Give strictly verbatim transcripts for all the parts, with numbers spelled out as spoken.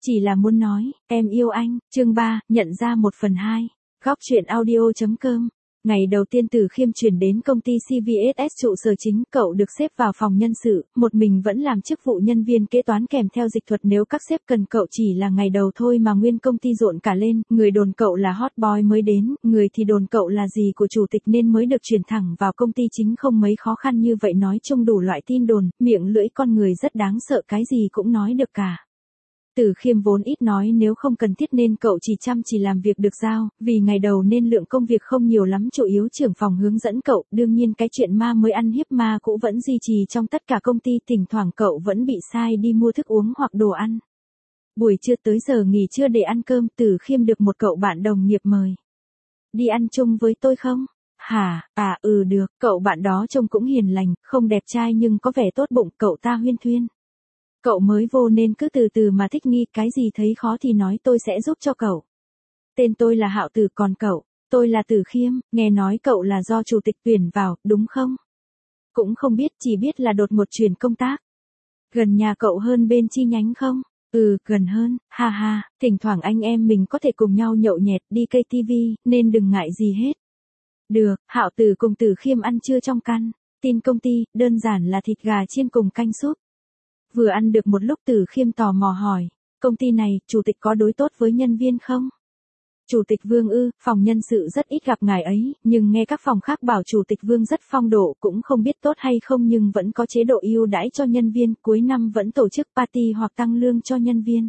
chỉ là muốn nói, em yêu anh, chương ba, nhận ra một phần hai. Góc truyện audio.com. Ngày đầu tiên Từ Khiêm chuyển đến công ty xê vê ét ét trụ sở chính, cậu được xếp vào phòng nhân sự, một mình vẫn làm chức vụ nhân viên kế toán kèm theo dịch thuật nếu các sếp cần cậu. Chỉ là ngày đầu thôi mà nguyên công ty rộn cả lên, người đồn cậu là hot boy mới đến, người thì đồn cậu là gì của chủ tịch nên mới được chuyển thẳng vào công ty chính, không mấy khó khăn như vậy. Nói chung đủ loại tin đồn, miệng lưỡi con người rất đáng sợ, cái gì cũng nói được cả. Từ Khiêm vốn ít nói nếu không cần thiết nên cậu chỉ chăm chỉ làm việc được giao, vì ngày đầu nên lượng công việc không nhiều lắm, chủ yếu trưởng phòng hướng dẫn cậu. Đương nhiên cái chuyện ma mới ăn hiếp ma cũ vẫn duy trì trong tất cả công ty, thỉnh thoảng cậu vẫn bị sai đi mua thức uống hoặc đồ ăn. Buổi trưa tới giờ nghỉ trưa để ăn cơm, Từ Khiêm được một cậu bạn đồng nghiệp mời. Đi ăn chung với tôi không? Hả, à ừ được, cậu bạn đó trông cũng hiền lành, không đẹp trai nhưng có vẻ tốt bụng, cậu ta huyên thuyên. Cậu mới vô nên cứ từ từ mà thích nghi, cái gì thấy khó thì nói, tôi sẽ giúp cho cậu. Tên tôi là Hạo Từ, còn cậu? Tôi là Từ Khiêm, nghe nói cậu là do chủ tịch tuyển vào, đúng không? Cũng không biết, chỉ biết là đột ngột chuyển công tác. Gần nhà cậu hơn bên chi nhánh không? Ừ, gần hơn, ha ha, thỉnh thoảng anh em mình có thể cùng nhau nhậu nhẹt đi cây ti vi, nên đừng ngại gì hết. Được, Hạo Từ cùng Từ Khiêm ăn trưa trong căn tin công ty, đơn giản là thịt gà chiên cùng canh súp. Vừa ăn được một lúc, Từ Khiêm tò mò hỏi, công ty này, chủ tịch có đối tốt với nhân viên không? Chủ tịch Vương ư, phòng nhân sự rất ít gặp ngài ấy, nhưng nghe các phòng khác bảo chủ tịch Vương rất phong độ, cũng không biết tốt hay không nhưng vẫn có chế độ ưu đãi cho nhân viên, cuối năm vẫn tổ chức party hoặc tăng lương cho nhân viên.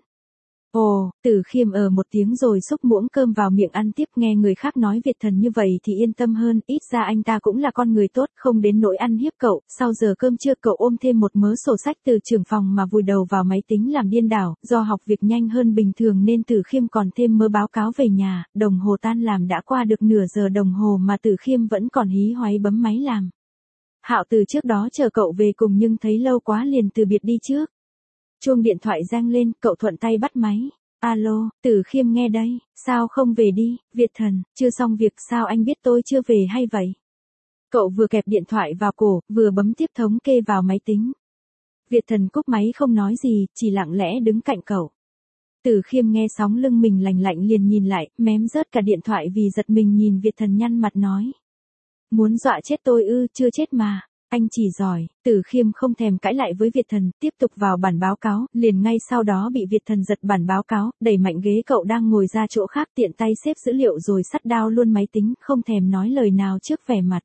Ồ, Từ Khiêm ở một tiếng rồi xúc muỗng cơm vào miệng ăn tiếp, nghe người khác nói Việt Thần như vậy thì yên tâm hơn, ít ra anh ta cũng là con người tốt, không đến nỗi ăn hiếp cậu. Sau giờ cơm trưa cậu ôm thêm một mớ sổ sách từ trưởng phòng mà vùi đầu vào máy tính làm điên đảo, do học việc nhanh hơn bình thường nên Từ Khiêm còn thêm mớ báo cáo về nhà. Đồng hồ tan làm đã qua được nửa giờ đồng hồ mà Từ Khiêm vẫn còn hí hoáy bấm máy làm. Hạo Từ trước đó chờ cậu về cùng nhưng thấy lâu quá liền từ biệt đi trước. Chuông điện thoại rang lên, cậu thuận tay bắt máy. Alo, Từ Khiêm nghe đây, sao không về đi, Việt Thần, chưa xong việc, sao anh biết tôi chưa về hay vậy? Cậu vừa kẹp điện thoại vào cổ, vừa bấm tiếp thống kê vào máy tính. Việt Thần cúp máy không nói gì, chỉ lặng lẽ đứng cạnh cậu. Từ Khiêm nghe sóng lưng mình lành lạnh liền nhìn lại, mém rớt cả điện thoại vì giật mình nhìn Việt Thần nhăn mặt nói. Muốn dọa chết tôi ư, chưa chết mà. Anh chỉ giỏi. Từ Khiêm không thèm cãi lại với Việt Thần, tiếp tục vào bản báo cáo, liền ngay sau đó bị Việt Thần giật bản báo cáo, đẩy mạnh ghế cậu đang ngồi ra chỗ khác, tiện tay xếp dữ liệu rồi sắt đao luôn máy tính, không thèm nói lời nào trước vẻ mặt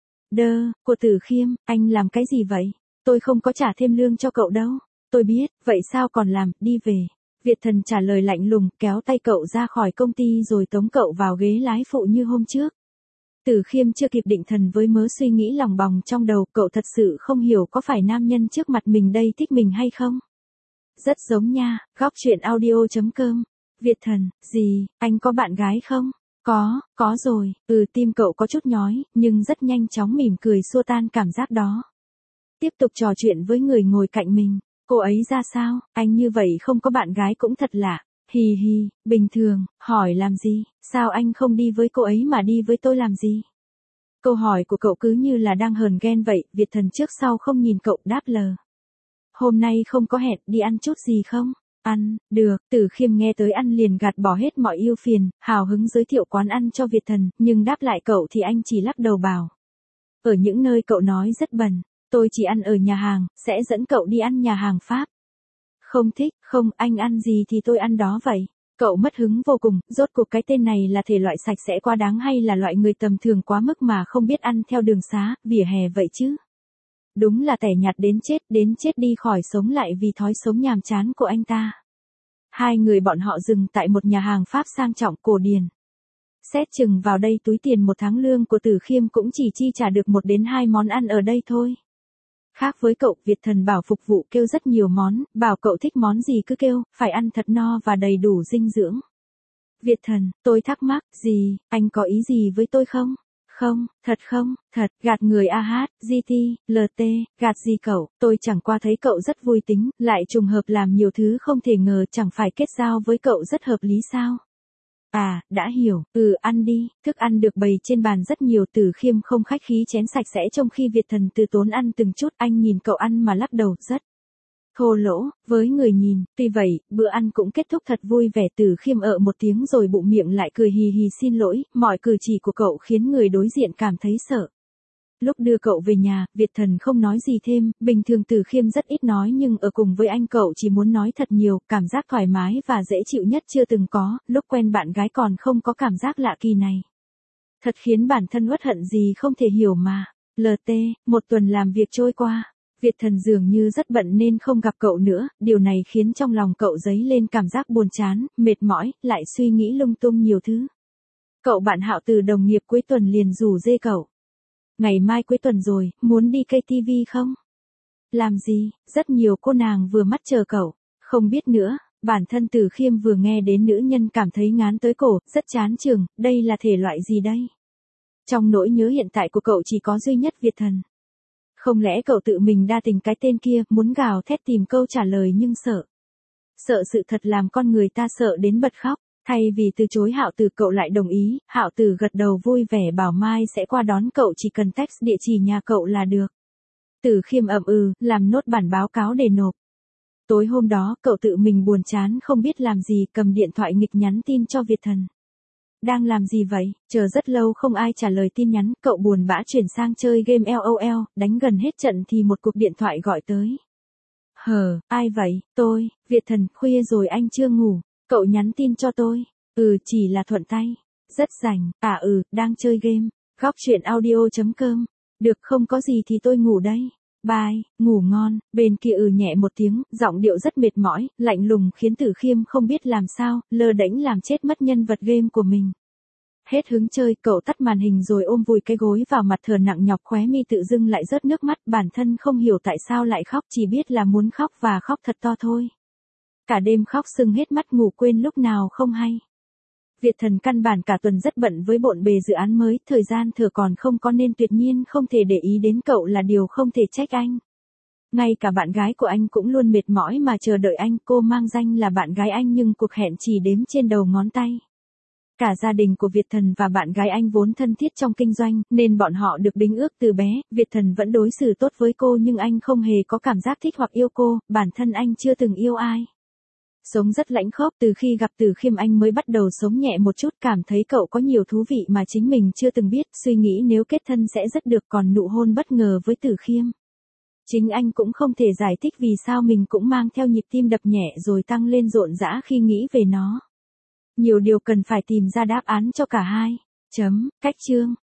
đơ của Từ Khiêm. Anh làm cái gì vậy? Tôi không có trả thêm lương cho cậu đâu. Tôi biết, vậy sao còn làm, đi về. Việt Thần trả lời lạnh lùng, kéo tay cậu ra khỏi công ty rồi tống cậu vào ghế lái phụ như hôm trước. Từ Khiêm chưa kịp định thần với mớ suy nghĩ lòng bòng trong đầu, cậu thật sự không hiểu có phải nam nhân trước mặt mình đây thích mình hay không? Rất giống nha. Góc truyện audio.com. Việt Thần, gì, anh có bạn gái không? Có, có rồi. Ừ, tim cậu có chút nhói, nhưng rất nhanh chóng mỉm cười xua tan cảm giác đó. Tiếp tục trò chuyện với người ngồi cạnh mình. Cô ấy ra sao? Anh như vậy không có bạn gái cũng thật lạ. Hì hì, bình thường, hỏi làm gì, sao anh không đi với cô ấy mà đi với tôi làm gì? Câu hỏi của cậu cứ như là đang hờn ghen vậy, Việt Thần trước sau không nhìn cậu, đáp lờ. Hôm nay không có hẹn, đi ăn chút gì không? Ăn, được. Từ Khiêm nghe tới ăn liền gạt bỏ hết mọi ưu phiền, hào hứng giới thiệu quán ăn cho Việt Thần, nhưng đáp lại cậu thì anh chỉ lắc đầu bảo. Ở những nơi cậu nói rất bẩn, tôi chỉ ăn ở nhà hàng, sẽ dẫn cậu đi ăn nhà hàng Pháp. Không thích, không, anh ăn gì thì tôi ăn đó vậy. Cậu mất hứng vô cùng, rốt cuộc cái tên này là thể loại sạch sẽ quá đáng hay là loại người tầm thường quá mức mà không biết ăn theo đường xá, vỉa hè vậy chứ. Đúng là tẻ nhạt đến chết, đến chết đi khỏi sống lại vì thói sống nhàm chán của anh ta. Hai người bọn họ dừng tại một nhà hàng Pháp sang trọng cổ điển. Xét chừng vào đây túi tiền một tháng lương của Từ Khiêm cũng chỉ chi trả được một đến hai món ăn ở đây thôi. Khác với cậu, Việt Thần bảo phục vụ kêu rất nhiều món, bảo cậu thích món gì cứ kêu, phải ăn thật no và đầy đủ dinh dưỡng. Việt Thần, tôi thắc mắc, gì, anh có ý gì với tôi không? Không, thật không, thật, gạt người a hát, giê tê, lờ tê, gạt gì cậu, tôi chẳng qua thấy cậu rất vui tính, lại trùng hợp làm nhiều thứ không thể ngờ, chẳng phải kết giao với cậu rất hợp lý sao? À, đã hiểu, ừ ăn đi, thức ăn được bày trên bàn rất nhiều. Từ Khiêm không khách khí chén sạch sẽ trong khi Việt Thần từ tốn ăn từng chút. Anh nhìn cậu ăn mà lắc đầu, rất thô lỗ, với người nhìn, tuy vậy, bữa ăn cũng kết thúc thật vui vẻ. Từ Khiêm ợ một tiếng rồi bụng miệng lại cười hì hì xin lỗi, mọi cử chỉ của cậu khiến người đối diện cảm thấy sợ. Lúc đưa cậu về nhà, Việt Thần không nói gì thêm, bình thường Từ Khiêm rất ít nói nhưng ở cùng với anh cậu chỉ muốn nói thật nhiều, cảm giác thoải mái và dễ chịu nhất chưa từng có, lúc quen bạn gái còn không có cảm giác lạ kỳ này. Thật khiến bản thân uất hận gì không thể hiểu mà. lờ tê, một tuần làm việc trôi qua. Việt Thần dường như rất bận nên không gặp cậu nữa, điều này khiến trong lòng cậu dấy lên cảm giác buồn chán, mệt mỏi, lại suy nghĩ lung tung nhiều thứ. Cậu bạn Hạo từ đồng nghiệp cuối tuần liền rủ dê cậu. Ngày mai cuối tuần rồi, muốn đi cây ti vi không? Làm gì, rất nhiều cô nàng vừa mắt chờ cậu. Không biết nữa, bản thân Từ Khiêm vừa nghe đến nữ nhân cảm thấy ngán tới cổ, rất chán chường, đây là thể loại gì đây? Trong nỗi nhớ hiện tại của cậu chỉ có duy nhất Việt Thần. Không lẽ cậu tự mình đa tình cái tên kia, muốn gào thét tìm câu trả lời nhưng sợ. Sợ sự thật làm con người ta sợ đến bật khóc. Thay vì từ chối Hạo Từ, cậu lại đồng ý, Hạo Từ gật đầu vui vẻ bảo mai sẽ qua đón cậu, chỉ cần text địa chỉ nhà cậu là được. Từ Khiêm ậm ừ, làm nốt bản báo cáo để nộp. Tối hôm đó, cậu tự mình buồn chán không biết làm gì, cầm điện thoại nghịch nhắn tin cho Việt Thần. Đang làm gì vậy? Chờ rất lâu không ai trả lời tin nhắn, cậu buồn bã chuyển sang chơi game LOL, đánh gần hết trận thì một cuộc điện thoại gọi tới. Hờ, ai vậy? Tôi, Việt Thần, khuya rồi anh chưa ngủ. Cậu nhắn tin cho tôi. Ừ, chỉ là thuận tay. Rất rảnh. À ừ, đang chơi game. Góc truyện audio chấm com. Được, không có gì thì tôi ngủ đây. Bye, ngủ ngon. Bên kia ừ nhẹ một tiếng, giọng điệu rất mệt mỏi, lạnh lùng khiến Từ Khiêm không biết làm sao, lơ đễnh làm chết mất nhân vật game của mình. Hết hứng chơi, cậu tắt màn hình rồi ôm vùi cái gối vào mặt, thở nặng nhọc, khóe mi tự dưng lại rớt nước mắt, bản thân không hiểu tại sao lại khóc, chỉ biết là muốn khóc và khóc thật to thôi. Cả đêm khóc sưng hết mắt, ngủ quên lúc nào không hay. Việt Thần căn bản cả tuần rất bận với bộn bề dự án mới, thời gian thừa còn không có nên tuyệt nhiên không thể để ý đến cậu là điều không thể trách anh. Ngay cả bạn gái của anh cũng luôn mệt mỏi mà chờ đợi anh, cô mang danh là bạn gái anh nhưng cuộc hẹn chỉ đếm trên đầu ngón tay. Cả gia đình của Việt Thần và bạn gái anh vốn thân thiết trong kinh doanh, nên bọn họ được đính ước từ bé, Việt Thần vẫn đối xử tốt với cô nhưng anh không hề có cảm giác thích hoặc yêu cô, bản thân anh chưa từng yêu ai. Sống rất lãnh khốc, từ khi gặp Từ Khiêm anh mới bắt đầu sống nhẹ một chút, cảm thấy cậu có nhiều thú vị mà chính mình chưa từng biết, suy nghĩ nếu kết thân sẽ rất được, còn nụ hôn bất ngờ với Từ Khiêm. Chính anh cũng không thể giải thích vì sao mình cũng mang theo nhịp tim đập nhẹ rồi tăng lên rộn rã khi nghĩ về nó. Nhiều điều cần phải tìm ra đáp án cho cả hai. Chấm, cách chương.